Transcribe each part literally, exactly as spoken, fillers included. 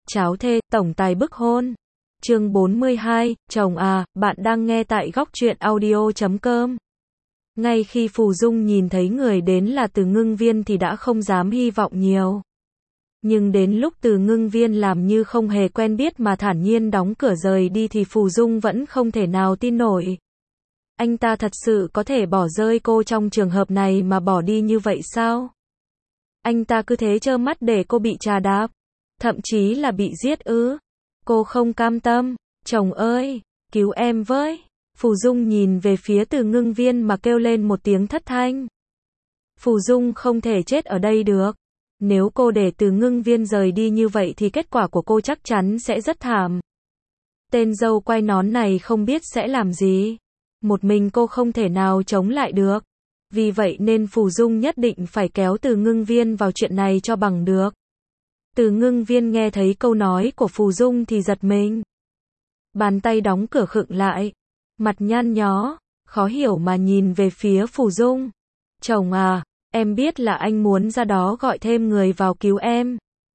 Cháo thê, tổng tài bức hôn. Chương bốn mươi hai, chồng à, bạn đang nghe tại góc truyện audio chấm com. Ngay khi Phù Dung nhìn thấy người đến là Từ Ngưng Viên thì đã không dám hy vọng nhiều. Nhưng đến lúc Từ Ngưng Viên làm như không hề quen biết mà thản nhiên đóng cửa rời đi thì Phù Dung vẫn không thể nào tin nổi. Anh ta thật sự có thể bỏ rơi cô trong trường hợp này mà bỏ đi như vậy sao? Anh ta cứ thế trơ mắt để cô bị trà đạp, thậm chí là bị giết ư? Cô không cam tâm. Chồng ơi, cứu em với. Phù Dung nhìn về phía Từ Ngưng Viên mà kêu lên một tiếng thất thanh. Phù Dung không thể chết ở đây được. Nếu cô để Từ Ngưng Viên rời đi như vậy thì kết quả của cô chắc chắn sẽ rất thảm. Tên dâu quay nón này không biết sẽ làm gì. Một mình cô không thể nào chống lại được. Vì vậy nên Phù Dung nhất định phải kéo Từ Ngưng Viên vào chuyện này cho bằng được. Từ Ngưng Viên nghe thấy câu nói của Phù Dung thì giật mình. Bàn tay đóng cửa khựng lại. Mặt nhăn nhó, khó hiểu mà nhìn về phía Phù Dung. Chồng à, em biết là anh muốn ra đó gọi thêm người vào cứu em.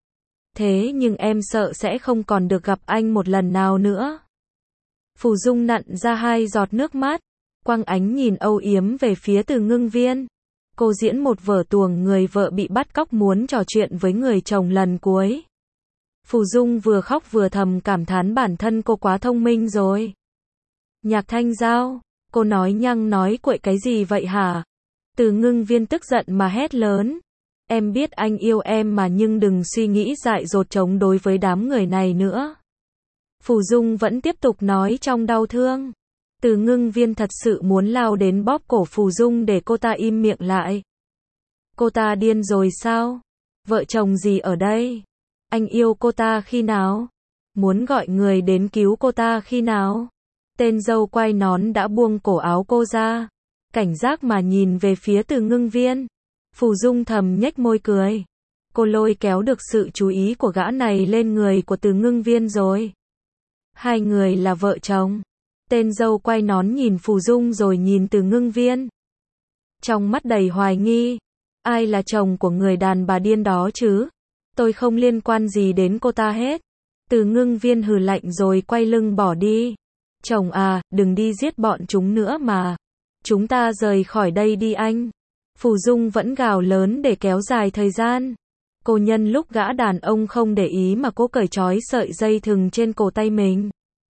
Thế nhưng em sợ sẽ không còn được gặp anh một lần nào nữa. Phù Dung nặn ra hai giọt nước mắt, quăng ánh nhìn âu yếm về phía Từ Ngưng Viên. Cô diễn một vở tuồng người vợ bị bắt cóc muốn trò chuyện với người chồng lần cuối. Phù Dung vừa khóc vừa thầm cảm thán bản thân cô quá thông minh rồi. Nhạc Thanh Giao, cô nói nhăng nói cuội cái gì vậy hả? Từ Ngưng Viên tức giận mà hét lớn. Em biết anh yêu em mà nhưng đừng suy nghĩ dại dột chống đối với đám người này nữa. Phù Dung vẫn tiếp tục nói trong đau thương. Từ Ngưng Viên thật sự muốn lao đến bóp cổ Phù Dung để cô ta im miệng lại. Cô ta điên rồi sao? Vợ chồng gì ở đây? Anh yêu cô ta khi nào? Muốn gọi người đến cứu cô ta khi nào? Tên dâu quay nón đã buông cổ áo cô ra, cảnh giác mà nhìn về phía Từ Ngưng Viên. Phù Dung thầm nhếch môi cười. Cô lôi kéo được sự chú ý của gã này lên người của Từ Ngưng Viên rồi. Hai người là vợ chồng. Tên dâu quay nón nhìn Phù Dung rồi nhìn Từ Ngưng Viên. Trong mắt đầy hoài nghi. Ai là chồng của người đàn bà điên đó chứ? Tôi không liên quan gì đến cô ta hết. Từ Ngưng Viên hừ lạnh rồi quay lưng bỏ đi. Chồng à, đừng đi giết bọn chúng nữa mà. Chúng ta rời khỏi đây đi anh. Phù Dung vẫn gào lớn để kéo dài thời gian. Cô nhân lúc gã đàn ông không để ý mà cô cởi trói sợi dây thừng trên cổ tay mình.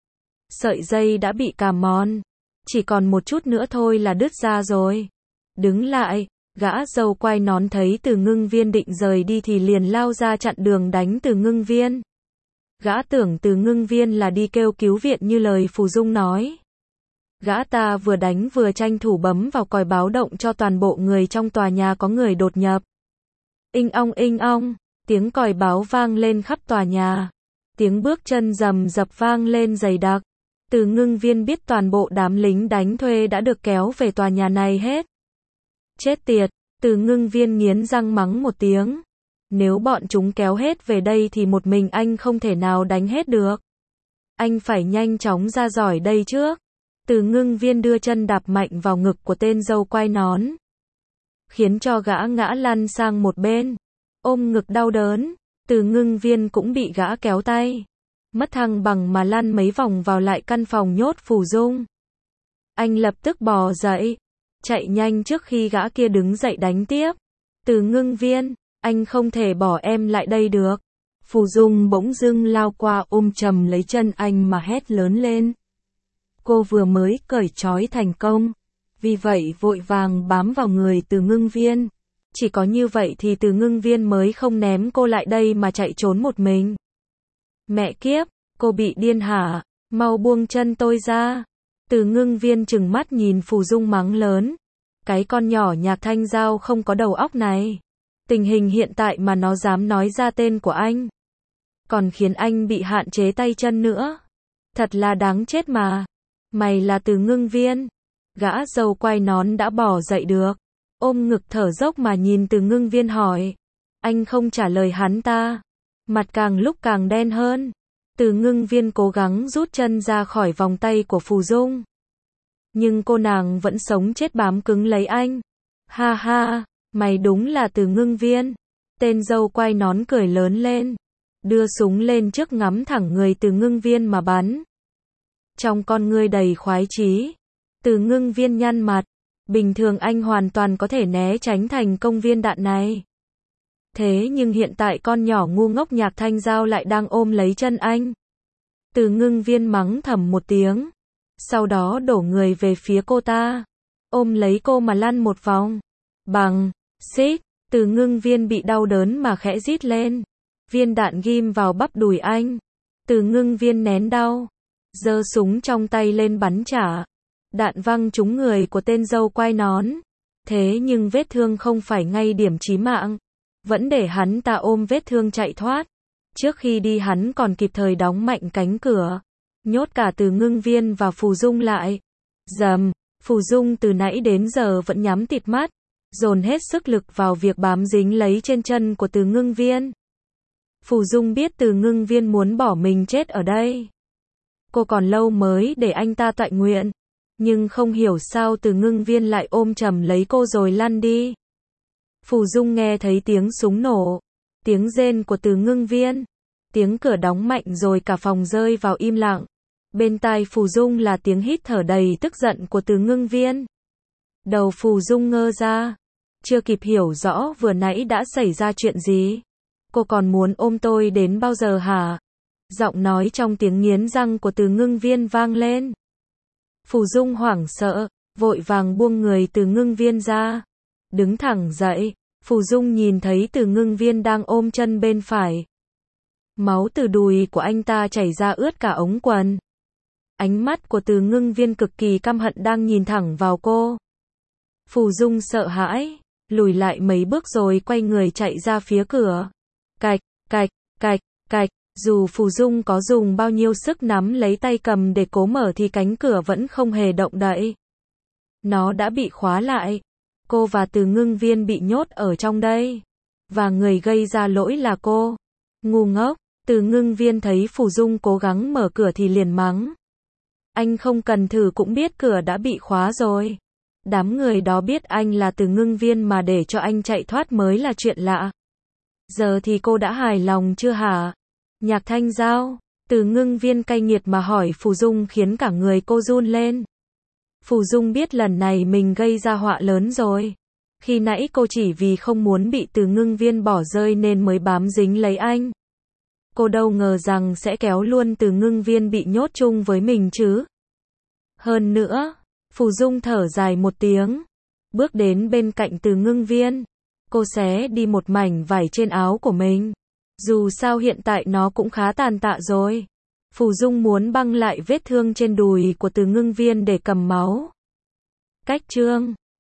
Sợi dây đã bị cà mòn. Chỉ còn một chút nữa thôi là đứt ra rồi. Đứng lại, gã dâu quay nón thấy Từ Ngưng Viên định rời đi thì liền lao ra chặn đường đánh Từ Ngưng Viên. Gã tưởng Từ Ngưng Viên là đi kêu cứu viện như lời Phù Dung nói. Gã ta vừa đánh vừa tranh thủ bấm vào còi báo động cho toàn bộ người trong tòa nhà có người đột nhập. Inh ong inh ong, tiếng còi báo vang lên khắp tòa nhà. Tiếng bước chân rầm rập vang lên dày đặc. Từ Ngưng Viên biết toàn bộ đám lính đánh thuê đã được kéo về tòa nhà này hết. Chết tiệt, Từ Ngưng Viên nghiến răng mắng một tiếng. Nếu bọn chúng kéo hết về đây thì một mình anh không thể nào đánh hết được. Anh phải nhanh chóng ra khỏi đây trước. Từ Ngưng Viên đưa chân đạp mạnh vào ngực của tên dâu quai nón, khiến cho gã ngã lăn sang một bên. Ôm ngực đau đớn, Từ Ngưng Viên cũng bị gã kéo tay. Mất thăng bằng mà lăn mấy vòng vào lại căn phòng nhốt Phù Dung. Anh lập tức bò dậy, chạy nhanh trước khi gã kia đứng dậy đánh tiếp. Từ Ngưng Viên, anh không thể bỏ em lại đây được. Phù Dung bỗng dưng lao qua ôm chầm lấy chân anh mà hét lớn lên. Cô vừa mới cởi trói thành công, vì vậy vội vàng bám vào người Từ Ngưng Viên. Chỉ có như vậy thì Từ Ngưng Viên mới không ném cô lại đây mà chạy trốn một mình. Mẹ kiếp, cô bị điên hả? Mau buông chân tôi ra. Từ Ngưng Viên trừng mắt nhìn Phù Dung mắng lớn. Cái con nhỏ Nhạc Thanh Giao không có đầu óc này. Tình hình hiện tại mà nó dám nói ra tên của anh. Còn khiến anh bị hạn chế tay chân nữa. Thật là đáng chết mà. Mày là Từ Ngưng Viên. Gã dâu quay nón đã bỏ dậy được. Ôm ngực thở dốc mà nhìn Từ Ngưng Viên hỏi. Anh không trả lời hắn ta. Mặt càng lúc càng đen hơn. Từ Ngưng Viên cố gắng rút chân ra khỏi vòng tay của Phù Dung. Nhưng cô nàng vẫn sống chết bám cứng lấy anh. Ha ha, mày đúng là Từ Ngưng Viên. Tên dâu quay nón cười lớn lên. đưa súng lên trước ngắm thẳng người Từ Ngưng Viên mà bắn. Trong con ngươi đầy khoái chí, Từ Ngưng Viên nhăn mặt, bình thường anh hoàn toàn có thể né tránh thành công viên đạn này. Thế nhưng hiện tại con nhỏ ngu ngốc Nhạc Thanh Giao lại đang ôm lấy chân anh. Từ Ngưng Viên mắng thầm một tiếng, sau đó đổ người về phía cô ta, ôm lấy cô mà lăn một vòng. Bằng, xít, Từ Ngưng Viên bị đau đớn mà khẽ rít lên. Viên đạn ghim vào bắp đùi anh. Từ Ngưng Viên nén đau, giơ súng trong tay lên bắn trả. Đạn văng trúng người của tên dâu quai nón. Thế nhưng vết thương không phải ngay điểm chí mạng, vẫn để hắn ta ôm vết thương chạy thoát. Trước khi đi hắn còn kịp thời đóng mạnh cánh cửa, nhốt cả Từ Ngưng Viên và Phù Dung lại. Dầm, Phù Dung từ nãy đến giờ vẫn nhắm tịt mắt, dồn hết sức lực vào việc bám dính lấy trên chân của Từ Ngưng Viên. Phù Dung biết Từ Ngưng Viên muốn bỏ mình chết ở đây. Cô còn lâu mới để anh ta toại nguyện, nhưng không hiểu sao Từ Ngưng Viên lại ôm chầm lấy cô rồi lăn đi. Phù Dung nghe thấy tiếng súng nổ, tiếng rên của Từ Ngưng Viên, tiếng cửa đóng mạnh rồi cả phòng rơi vào im lặng. Bên tai Phù Dung là tiếng hít thở đầy tức giận của Từ Ngưng Viên. Đầu Phù Dung ngơ ra, chưa kịp hiểu rõ vừa nãy đã xảy ra chuyện gì. Cô còn muốn ôm tôi đến bao giờ hả? Giọng nói trong tiếng nghiến răng của Từ Ngưng Viên vang lên. Phù Dung hoảng sợ, vội vàng buông người Từ Ngưng Viên ra. Đứng thẳng dậy, Phù Dung nhìn thấy Từ Ngưng Viên đang ôm chân bên phải. Máu từ đùi của anh ta chảy ra ướt cả ống quần. Ánh mắt của Từ Ngưng Viên cực kỳ căm hận đang nhìn thẳng vào cô. Phù Dung sợ hãi, lùi lại mấy bước rồi quay người chạy ra phía cửa. Cạch, cạch, cạch, cạch, dù Phù Dung có dùng bao nhiêu sức nắm lấy tay cầm để cố mở thì cánh cửa vẫn không hề động đậy. Nó đã bị khóa lại. Cô và Từ Ngưng Viên bị nhốt ở trong đây. Và người gây ra lỗi là cô. Ngu ngốc. Từ Ngưng Viên thấy Phù Dung cố gắng mở cửa thì liền mắng. Anh không cần thử cũng biết cửa đã bị khóa rồi. Đám người đó biết anh là Từ Ngưng Viên mà để cho anh chạy thoát mới là chuyện lạ. Giờ thì cô đã hài lòng chưa hả? Nhạc Thanh Giao. Từ Ngưng Viên cay nghiệt mà hỏi Phù Dung khiến cả người cô run lên. Phù Dung biết lần này mình gây ra họa lớn rồi. Khi nãy cô chỉ vì không muốn bị Từ Ngưng Viên bỏ rơi nên mới bám dính lấy anh. Cô đâu ngờ rằng sẽ kéo luôn Từ Ngưng Viên bị nhốt chung với mình chứ. Hơn nữa, Phù Dung thở dài một tiếng, bước đến bên cạnh Từ Ngưng Viên. Cô xé đi một mảnh vải trên áo của mình. Dù sao hiện tại nó cũng khá tàn tạ rồi. Phù Dung muốn băng lại vết thương trên đùi của Từ Ngưng Viên để cầm máu. Cách chương